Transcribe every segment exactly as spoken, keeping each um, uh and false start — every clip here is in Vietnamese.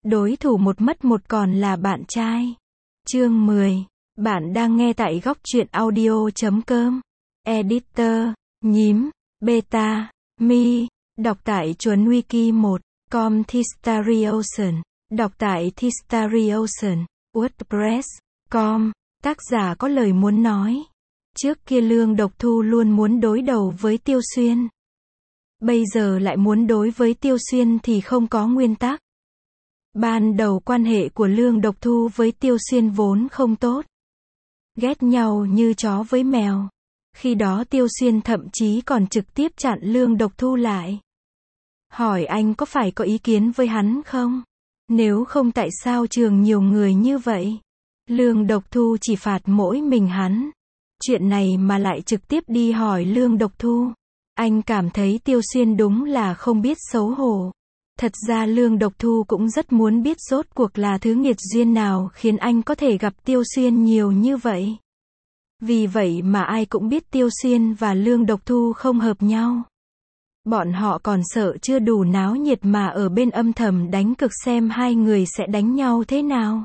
Đối thủ một mất một còn là bạn trai. Chương mười. Bạn đang nghe tại góc truyện audio chấm com. Editor, nhím, beta, mi, đọc tại chuồn wiki một, com Thistariosn, đọc tại Thistariosn, WordPress, com, tác giả có lời muốn nói. Trước kia Lương Độc Thu luôn muốn đối đầu với Tiêu Xuyên. Bây giờ lại muốn đối với Tiêu Xuyên thì không có nguyên tắc. Ban đầu quan hệ của Lương Độc Thu với Tiêu Xuyên vốn không tốt. Ghét nhau như chó với mèo. Khi đó Tiêu Xuyên thậm chí còn trực tiếp chặn Lương Độc Thu lại. Hỏi anh có phải có ý kiến với hắn không? Nếu không tại sao trường nhiều người như vậy? Lương Độc Thu chỉ phạt mỗi mình hắn. Chuyện này mà lại trực tiếp đi hỏi Lương Độc Thu. Anh cảm thấy Tiêu Xuyên đúng là không biết xấu hổ. Thật ra Lương Độc Thu cũng rất muốn biết rốt cuộc là thứ nghiệt duyên nào khiến anh có thể gặp Tiêu Xuyên nhiều như vậy. Vì vậy mà ai cũng biết Tiêu Xuyên và Lương Độc Thu không hợp nhau. Bọn họ còn sợ chưa đủ náo nhiệt mà ở bên âm thầm đánh cược xem hai người sẽ đánh nhau thế nào.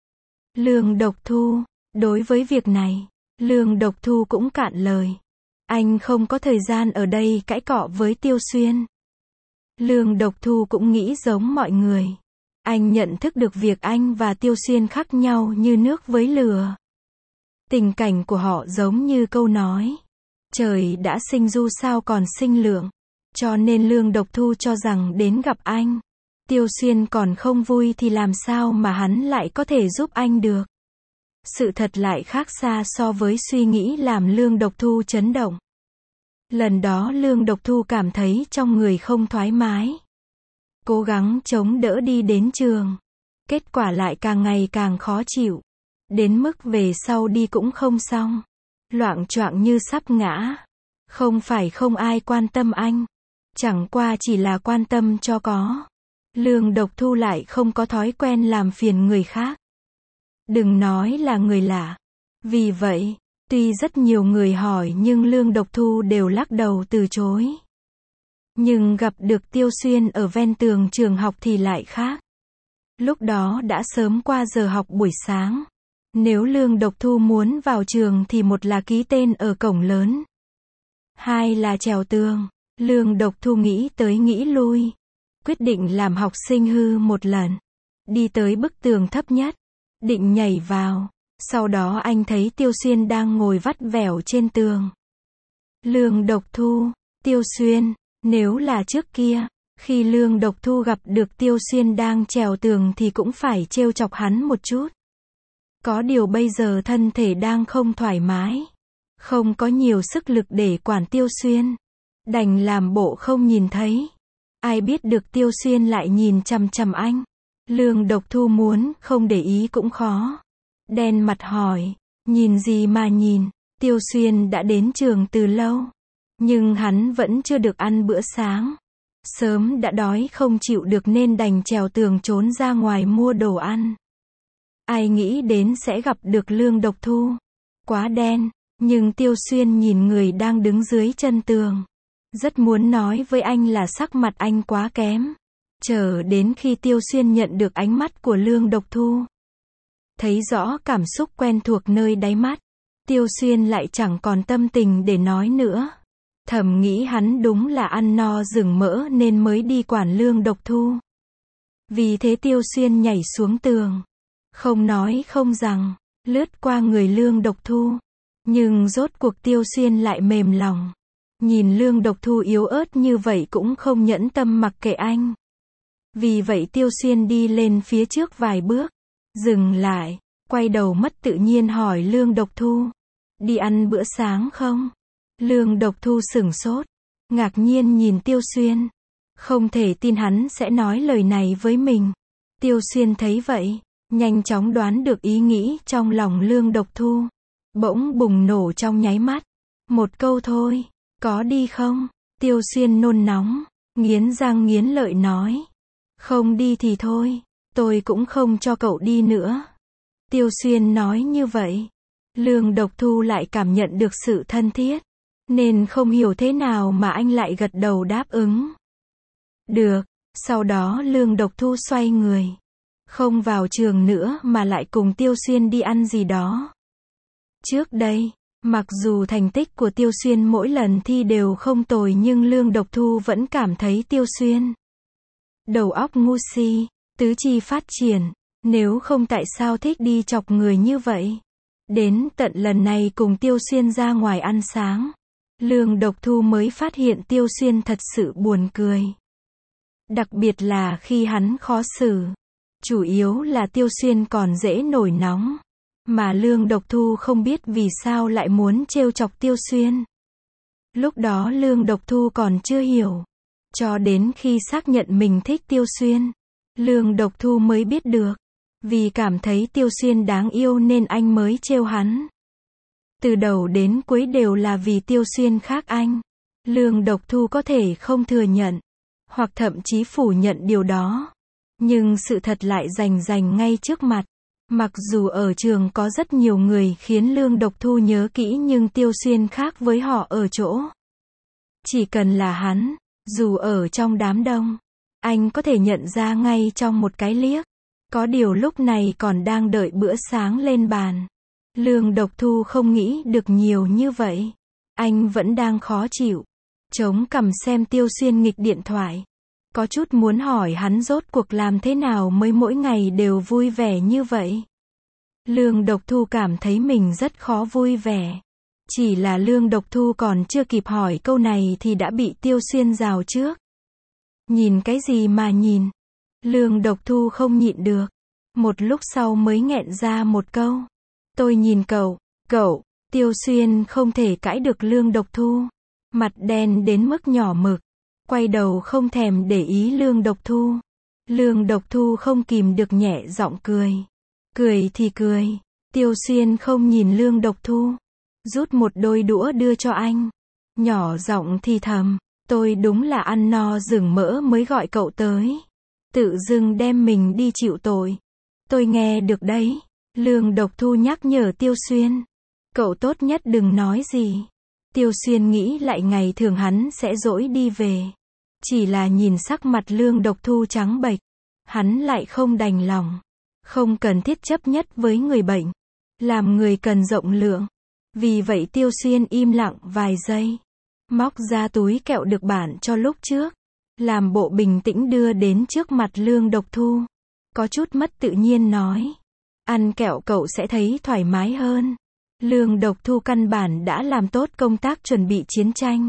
Lương Độc Thu, đối với việc này, Lương Độc Thu cũng cạn lời. Anh không có thời gian ở đây cãi cọ với Tiêu Xuyên. Lương Độc Thu cũng nghĩ giống mọi người. Anh nhận thức được việc anh và Tiêu Xuyên khác nhau như nước với lửa. Tình cảnh của họ giống như câu nói. Trời đã sinh du sao còn sinh lượng. Cho nên Lương Độc Thu cho rằng đến gặp anh, Tiêu Xuyên còn không vui thì làm sao mà hắn lại có thể giúp anh được. Sự thật lại khác xa so với suy nghĩ làm Lương Độc Thu chấn động. Lần đó Lương Độc Thu cảm thấy trong người không thoải mái. Cố gắng chống đỡ đi đến trường. Kết quả lại càng ngày càng khó chịu. Đến mức về sau đi cũng không xong. Loạng choạng như sắp ngã. Không phải không ai quan tâm anh. Chẳng qua chỉ là quan tâm cho có. Lương Độc Thu lại không có thói quen làm phiền người khác. Đừng nói là người lạ. Vì vậy, tuy rất nhiều người hỏi nhưng Lương Độc Thu đều lắc đầu từ chối. Nhưng gặp được Tiêu Xuyên ở ven tường trường học thì lại khác. Lúc đó đã sớm qua giờ học buổi sáng. Nếu Lương Độc Thu muốn vào trường thì một là ký tên ở cổng lớn. Hai là trèo tường. Lương Độc Thu nghĩ tới nghĩ lui. Quyết định làm học sinh hư một lần. Đi tới bức tường thấp nhất. Định nhảy vào. Sau đó anh thấy Tiêu Xuyên đang ngồi vắt vẻo trên tường. Lương Độc Thu, Tiêu Xuyên, nếu là trước kia, khi Lương Độc Thu gặp được Tiêu Xuyên đang trèo tường thì cũng phải trêu chọc hắn một chút. Có điều bây giờ thân thể đang không thoải mái. Không có nhiều sức lực để quản Tiêu Xuyên. Đành làm bộ không nhìn thấy. Ai biết được Tiêu Xuyên lại nhìn chằm chằm anh. Lương Độc Thu muốn không để ý cũng khó. Đen mặt hỏi, nhìn gì mà nhìn, Tiêu Xuyên đã đến trường từ lâu. Nhưng hắn vẫn chưa được ăn bữa sáng. Sớm đã đói không chịu được nên đành trèo tường trốn ra ngoài mua đồ ăn. Ai nghĩ đến sẽ gặp được Lương Độc Thu. Quá đen, nhưng Tiêu Xuyên nhìn người đang đứng dưới chân tường. Rất muốn nói với anh là sắc mặt anh quá kém. Chờ đến khi Tiêu Xuyên nhận được ánh mắt của Lương Độc Thu. Thấy rõ cảm xúc quen thuộc nơi đáy mắt. Tiêu Xuyên lại chẳng còn tâm tình để nói nữa. Thầm nghĩ hắn đúng là ăn no rừng mỡ nên mới đi quản Lương Độc Thu. Vì thế Tiêu Xuyên nhảy xuống tường. Không nói không rằng, lướt qua người Lương Độc Thu. Nhưng rốt cuộc Tiêu Xuyên lại mềm lòng. Nhìn Lương Độc Thu yếu ớt như vậy cũng không nhẫn tâm mặc kệ anh. Vì vậy Tiêu Xuyên đi lên phía trước vài bước. Dừng lại, quay đầu mất tự nhiên hỏi Lương Độc Thu. Đi ăn bữa sáng không? Lương Độc Thu sửng sốt. Ngạc nhiên nhìn Tiêu Xuyên. Không thể tin hắn sẽ nói lời này với mình. Tiêu Xuyên thấy vậy. Nhanh chóng đoán được ý nghĩ trong lòng Lương Độc Thu. Bỗng bùng nổ trong nháy mắt. Một câu thôi. Có đi không? Tiêu Xuyên nôn nóng. Nghiến răng nghiến lợi nói. Không đi thì thôi. Tôi cũng không cho cậu đi nữa. Tiêu Xuyên nói như vậy. Lương Độc Thu lại cảm nhận được sự thân thiết. Nên không hiểu thế nào mà anh lại gật đầu đáp ứng. Được. Sau đó Lương Độc Thu xoay người. Không vào trường nữa mà lại cùng Tiêu Xuyên đi ăn gì đó. Trước đây, mặc dù thành tích của Tiêu Xuyên mỗi lần thi đều không tồi nhưng Lương Độc Thu vẫn cảm thấy Tiêu Xuyên đầu óc ngu si, tứ chi phát triển, nếu không tại sao thích đi chọc người như vậy. Đến tận lần này cùng Tiêu Xuyên ra ngoài ăn sáng, Lương Độc Thu mới phát hiện Tiêu Xuyên thật sự buồn cười. Đặc biệt là khi hắn khó xử. Chủ yếu là Tiêu Xuyên còn dễ nổi nóng. Mà Lương Độc Thu không biết vì sao lại muốn trêu chọc Tiêu Xuyên. Lúc đó Lương Độc Thu còn chưa hiểu. Cho đến khi xác nhận mình thích Tiêu Xuyên, Lương Độc Thu mới biết được. Vì cảm thấy Tiêu Xuyên đáng yêu nên anh mới trêu hắn. Từ đầu đến cuối đều là vì Tiêu Xuyên khác anh. Lương Độc Thu có thể không thừa nhận, hoặc thậm chí phủ nhận điều đó. Nhưng sự thật lại rành rành ngay trước mặt. Mặc dù ở trường có rất nhiều người khiến Lương Độc Thu nhớ kỹ nhưng Tiêu Xuyên khác với họ ở chỗ. Chỉ cần là hắn, dù ở trong đám đông, anh có thể nhận ra ngay trong một cái liếc. Có điều lúc này còn đang đợi bữa sáng lên bàn. Lương Độc Thu không nghĩ được nhiều như vậy. Anh vẫn đang khó chịu. Chống cằm xem Tiêu Xuyên nghịch điện thoại. Có chút muốn hỏi hắn rốt cuộc làm thế nào mới mỗi ngày đều vui vẻ như vậy. Lương Độc Thu cảm thấy mình rất khó vui vẻ. Chỉ là Lương Độc Thu còn chưa kịp hỏi câu này thì đã bị Tiêu Xuyên rào trước. Nhìn cái gì mà nhìn? Lương Độc Thu không nhịn được. Một lúc sau mới nghẹn ra một câu. Tôi nhìn cậu, cậu. Tiêu Xuyên không thể cãi được Lương Độc Thu. Mặt đen đến mức nhỏ mực. Quay đầu không thèm để ý Lương Độc Thu. Lương Độc Thu không kìm được nhẹ giọng cười. Cười thì cười. Tiêu Xuyên không nhìn Lương Độc Thu. Rút một đôi đũa đưa cho anh. Nhỏ giọng thì thầm. Tôi đúng là ăn no rừng mỡ mới gọi cậu tới. Tự dưng đem mình đi chịu tội. Tôi nghe được đấy. Lương Độc Thu nhắc nhở Tiêu Xuyên. Cậu tốt nhất đừng nói gì. Tiêu Xuyên nghĩ lại ngày thường hắn sẽ dỗi đi về. Chỉ là nhìn sắc mặt Lương Độc Thu trắng bệch. Hắn lại không đành lòng. Không cần thiết chấp nhất với người bệnh. Làm người cần rộng lượng. Vì vậy Tiêu Xuyên im lặng vài giây. Móc ra túi kẹo được bản cho lúc trước. Làm bộ bình tĩnh đưa đến trước mặt Lương Độc Thu. Có chút mất tự nhiên nói. Ăn kẹo cậu sẽ thấy thoải mái hơn. Lương Độc Thu căn bản đã làm tốt công tác chuẩn bị chiến tranh.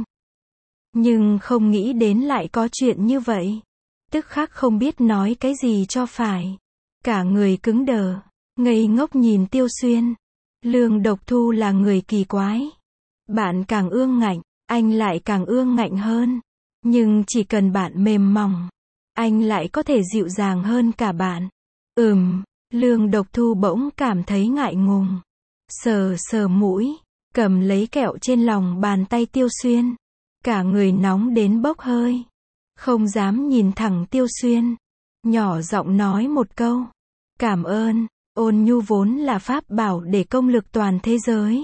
Nhưng không nghĩ đến lại có chuyện như vậy. Tức khắc không biết nói cái gì cho phải. Cả người cứng đờ. Ngây ngốc nhìn Tiêu Xuyên. Lương Độc Thu là người kỳ quái. Bạn càng ương ngạnh, anh lại càng ương ngạnh hơn. Nhưng chỉ cần bạn mềm mỏng, anh lại có thể dịu dàng hơn cả bạn. Ừm, Lương Độc Thu bỗng cảm thấy ngại ngùng. Sờ sờ mũi, cầm lấy kẹo trên lòng bàn tay Tiêu Xuyên. Cả người nóng đến bốc hơi. Không dám nhìn thẳng Tiêu Xuyên. Nhỏ giọng nói một câu. Cảm ơn, ôn nhu vốn là pháp bảo để công lực toàn thế giới.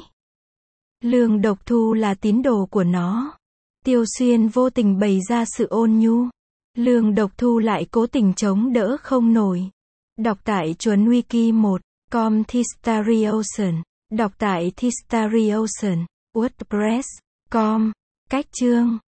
Lương Độc Thu là tín đồ của nó. Tiêu Xuyên vô tình bày ra sự ôn nhu. Lương Độc Thu lại cố tình chống đỡ không nổi. Đọc tại Chuấn Wiki một chấm com Thistariosn. Đọc tại Thistariosn. WordPress chấm com. Cách chương